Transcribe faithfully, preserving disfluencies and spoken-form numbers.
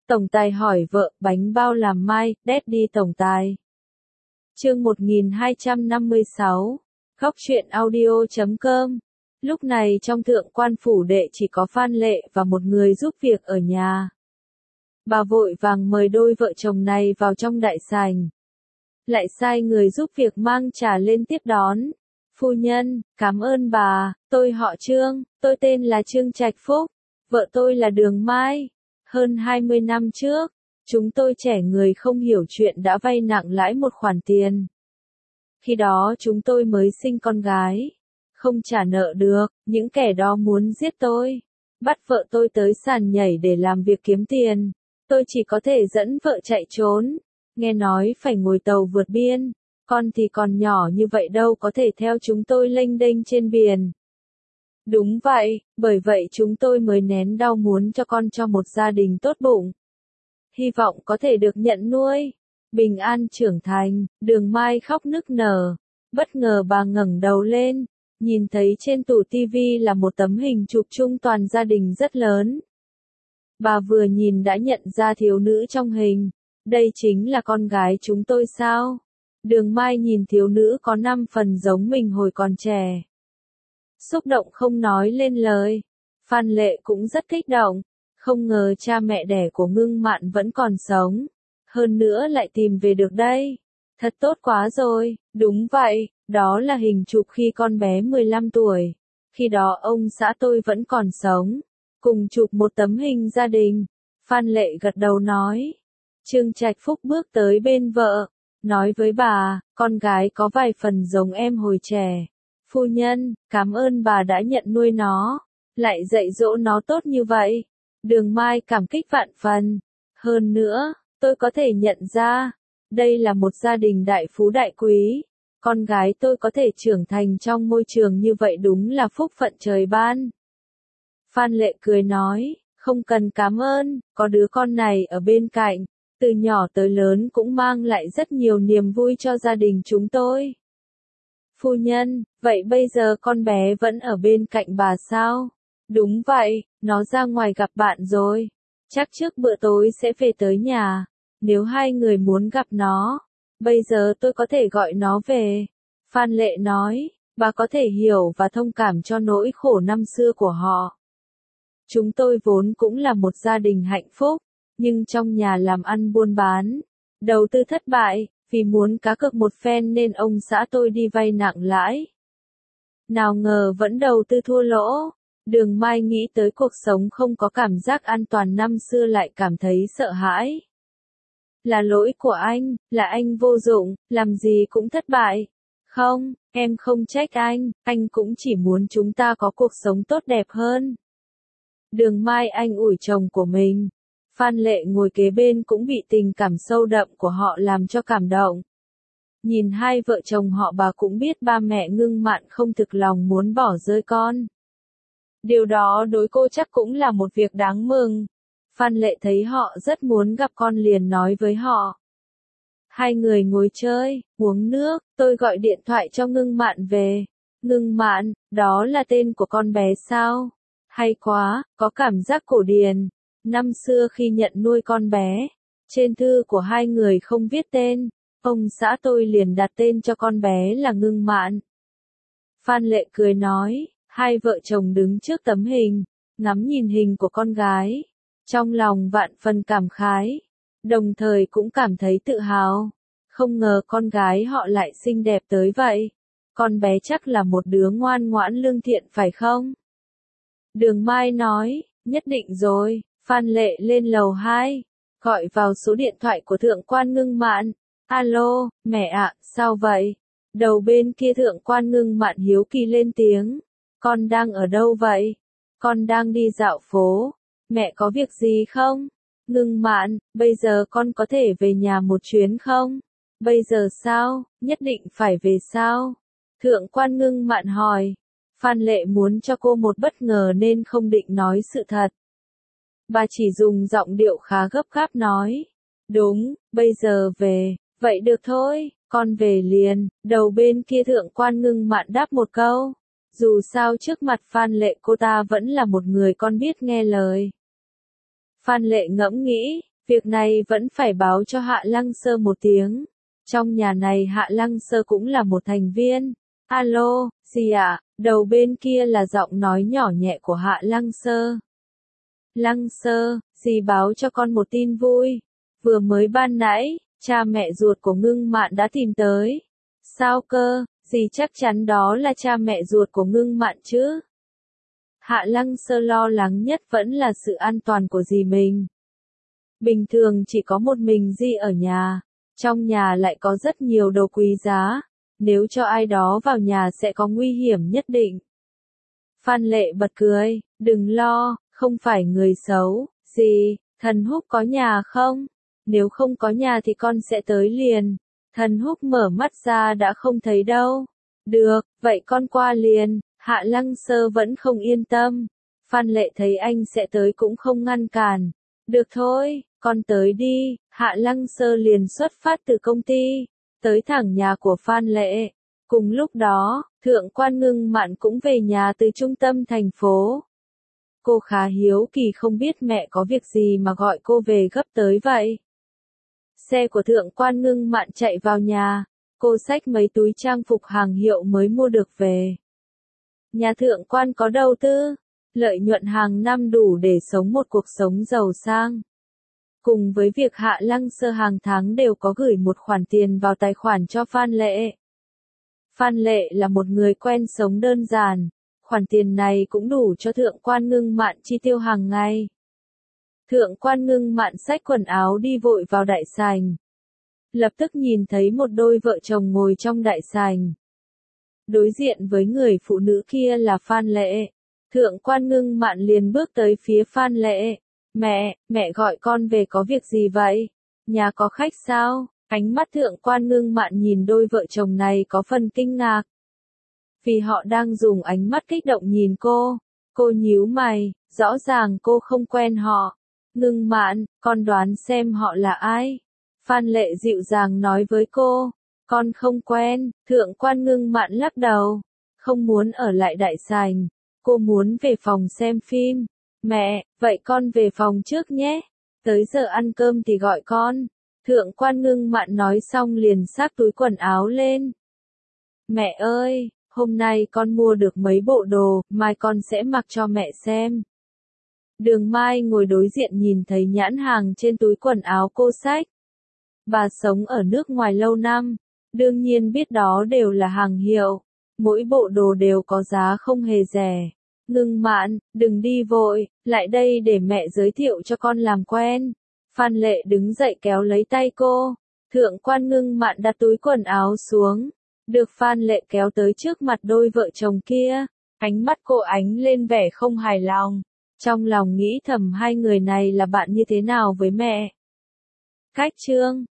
Tổng tài hỏi vợ, bánh bao làm mai, Daddy tổng tài. Chương một nghìn hai trăm năm mươi sáu, Góc truyện audio chấm com. Lúc này trong thượng quan phủ đệ chỉ có Phan Lệ và một người giúp việc ở nhà. Bà vội vàng mời đôi vợ chồng này vào trong đại sảnh. Lại sai người giúp việc mang trà lên tiếp đón. Phu nhân, cảm ơn bà, tôi họ Trương, tôi tên là Trương Trạch Phúc, vợ tôi là Đường Mai. Hơn hai mươi năm trước, chúng tôi trẻ người không hiểu chuyện đã vay nặng lãi một khoản tiền. Khi đó chúng tôi mới sinh con gái. Không trả nợ được, những kẻ đó muốn giết tôi. Bắt vợ tôi tới sàn nhảy để làm việc kiếm tiền. Tôi chỉ có thể dẫn vợ chạy trốn. Nghe nói phải ngồi tàu vượt biên. Con thì còn nhỏ như vậy đâu có thể theo chúng tôi lênh đênh trên biển. Đúng vậy, bởi vậy chúng tôi mới nén đau muốn cho con cho một gia đình tốt bụng. Hy vọng có thể được nhận nuôi. Bình an trưởng thành, Đường Mai khóc nức nở. Bất ngờ bà ngẩng đầu lên, nhìn thấy trên tủ tivi là một tấm hình chụp chung toàn gia đình rất lớn. Bà vừa nhìn đã nhận ra thiếu nữ trong hình. Đây chính là con gái chúng tôi sao? Đường Mai nhìn thiếu nữ có năm phần giống mình hồi còn trẻ. Xúc động không nói lên lời. Phan Lệ cũng rất kích động. Không ngờ cha mẹ đẻ của Ngưng Mạn vẫn còn sống. Hơn nữa lại tìm về được đây. Thật tốt quá rồi, đúng vậy, đó là hình chụp khi con bé mười lăm tuổi. Khi đó ông xã tôi vẫn còn sống. Cùng chụp một tấm hình gia đình. Phan Lệ gật đầu nói. Trương Trạch Phúc bước tới bên vợ. Nói với bà, con gái có vài phần giống em hồi trẻ. Phu nhân, cảm ơn bà đã nhận nuôi nó. Lại dạy dỗ nó tốt như vậy. Đường Mai cảm kích vạn phần. Hơn nữa, tôi có thể nhận ra. Đây là một gia đình đại phú đại quý. Con gái tôi có thể trưởng thành trong môi trường như vậy đúng là phúc phận trời ban. Phan Lệ cười nói, không cần cảm ơn, có đứa con này ở bên cạnh. Từ nhỏ tới lớn cũng mang lại rất nhiều niềm vui cho gia đình chúng tôi. Phu nhân, vậy bây giờ con bé vẫn ở bên cạnh bà sao? Đúng vậy, nó ra ngoài gặp bạn rồi. Chắc trước bữa tối sẽ về tới nhà. Nếu hai người muốn gặp nó, bây giờ tôi có thể gọi nó về. Phan Lệ nói, bà có thể hiểu và thông cảm cho nỗi khổ năm xưa của họ. Chúng tôi vốn cũng là một gia đình hạnh phúc, nhưng trong nhà làm ăn buôn bán, đầu tư thất bại, vì muốn cá cược một phen nên ông xã tôi đi vay nặng lãi. Nào ngờ vẫn đầu tư thua lỗ. Đường Mai nghĩ tới cuộc sống không có cảm giác an toàn năm xưa lại cảm thấy sợ hãi. Là lỗi của anh, là anh vô dụng, làm gì cũng thất bại. Không, em không trách anh, anh cũng chỉ muốn chúng ta có cuộc sống tốt đẹp hơn. Đường Mai anh ủi chồng của mình. Phan Lệ ngồi kế bên cũng bị tình cảm sâu đậm của họ làm cho cảm động. Nhìn hai vợ chồng họ bà cũng biết ba mẹ Ngưng Mạn không thực lòng muốn bỏ rơi con. Điều đó đối cô chắc cũng là một việc đáng mừng. Phan Lệ thấy họ rất muốn gặp con liền nói với họ. Hai người ngồi chơi, uống nước, tôi gọi điện thoại cho Ngưng Mạn về. Ngưng Mạn, đó là tên của con bé sao? Hay quá, có cảm giác cổ điển. Năm xưa khi nhận nuôi con bé, trên thư của hai người không viết tên, ông xã tôi liền đặt tên cho con bé là Ngưng Mạn. Phan Lệ cười nói, hai vợ chồng đứng trước tấm hình, ngắm nhìn hình của con gái. Trong lòng vạn phần cảm khái, đồng thời cũng cảm thấy tự hào. Không ngờ con gái họ lại xinh đẹp tới vậy. Con bé chắc là một đứa ngoan ngoãn lương thiện phải không? Đường Mai nói, nhất định rồi. Phan Lệ lên lầu hai, gọi vào số điện thoại của thượng quan Ngưng Mạn. Alo, mẹ ạ, sao vậy? Đầu bên kia thượng quan Ngưng Mạn hiếu kỳ lên tiếng. Con đang ở đâu vậy? Con đang đi dạo phố. Mẹ có việc gì không? Ngưng Mạn, bây giờ con có thể về nhà một chuyến không? Bây giờ sao? Nhất định phải về sao? Thượng quan Ngưng Mạn hỏi. Phan Lệ muốn cho cô một bất ngờ nên không định nói sự thật. Bà chỉ dùng giọng điệu khá gấp gáp nói. Đúng, bây giờ về, vậy được thôi, con về liền. Đầu bên kia thượng quan Ngưng Mạn đáp một câu. Dù sao trước mặt Phan Lệ cô ta vẫn là một người con biết nghe lời. Phan Lệ ngẫm nghĩ, Việc này vẫn phải báo cho Hạ Lăng Sơ một tiếng. Trong nhà này Hạ Lăng Sơ cũng là một thành viên. Alo, gì ạ? À? Đầu bên kia là giọng nói nhỏ nhẹ của Hạ Lăng Sơ. Lăng Sơ, dì báo cho con một tin vui. Vừa mới ban nãy, cha mẹ ruột của Ngưng Mạn đã tìm tới. Sao cơ, dì chắc chắn đó là cha mẹ ruột của Ngưng Mạn chứ? Hạ Lăng Sơ lo lắng nhất vẫn là sự an toàn của dì mình. Bình thường chỉ có một mình dì ở nhà, trong nhà lại có rất nhiều đồ quý giá, nếu cho ai đó vào nhà sẽ có nguy hiểm nhất định. Phan Lệ bật cười, đừng lo, không phải người xấu, dì, thần Húc có nhà không? Nếu không có nhà thì con sẽ tới liền. Thần Húc mở mắt ra đã không thấy đâu. Được, vậy con qua liền. Hạ Lăng Sơ vẫn không yên tâm. Phan Lệ thấy anh sẽ tới cũng không ngăn cản. Được thôi, con tới đi. Hạ Lăng Sơ liền xuất phát từ công ty, tới thẳng nhà của Phan Lệ. Cùng lúc đó, Thượng quan Ngưng Mạn cũng về nhà từ trung tâm thành phố. Cô khá hiếu kỳ không biết mẹ có việc gì mà gọi cô về gấp tới vậy. Xe của Thượng quan Ngưng Mạn chạy vào nhà, cô xách mấy túi trang phục hàng hiệu mới mua được về. Nhà Thượng quan có đầu tư, lợi nhuận hàng năm đủ để sống một cuộc sống giàu sang. Cùng với việc Hạ Lăng Sơ hàng tháng đều có gửi một khoản tiền vào tài khoản cho Phan Lệ. Phan Lệ là một người quen sống đơn giản, khoản tiền này cũng đủ cho Thượng quan Ngưng Mạn chi tiêu hàng ngày. Thượng quan Ngưng Mạn xách quần áo đi vội vào đại sảnh. Lập tức nhìn thấy một đôi vợ chồng ngồi trong đại sảnh. Đối diện với người phụ nữ kia là Phan Lệ. Thượng quan Ngưng Mạn liền bước tới phía Phan Lệ. Mẹ, mẹ gọi con về có việc gì vậy? Nhà có khách sao? Ánh mắt Thượng quan Ngưng Mạn nhìn đôi vợ chồng này có phần kinh ngạc. Vì họ đang dùng ánh mắt kích động nhìn cô. Cô nhíu mày, rõ ràng cô không quen họ. Ngưng Mạn, con đoán xem họ là ai? Phan Lệ dịu dàng nói với cô. Con không quen. Thượng quan Ngưng Mạn lắc đầu. Không muốn ở lại đại sảnh. Cô muốn về phòng xem phim. Mẹ, vậy con về phòng trước nhé. Tới giờ ăn cơm thì gọi con. Thượng quan Ngưng Mạn nói xong liền xách túi quần áo lên. Mẹ ơi, hôm nay con mua được mấy bộ đồ, mai con sẽ mặc cho mẹ xem. Đường Mai ngồi đối diện nhìn thấy nhãn hàng trên túi quần áo cô xách. Bà sống ở nước ngoài lâu năm, đương nhiên biết đó đều là hàng hiệu, mỗi bộ đồ đều có giá không hề rẻ. Ngưng Mạn, đừng đi vội, lại đây để mẹ giới thiệu cho con làm quen. Phan Lệ đứng dậy kéo lấy tay cô. Thượng quan Ngưng Mạn đặt túi quần áo xuống. Được Phan Lệ kéo tới trước mặt đôi vợ chồng kia. Ánh mắt cô ánh lên vẻ không hài lòng. Trong lòng nghĩ thầm hai người này là bạn như thế nào với mẹ. Cách chương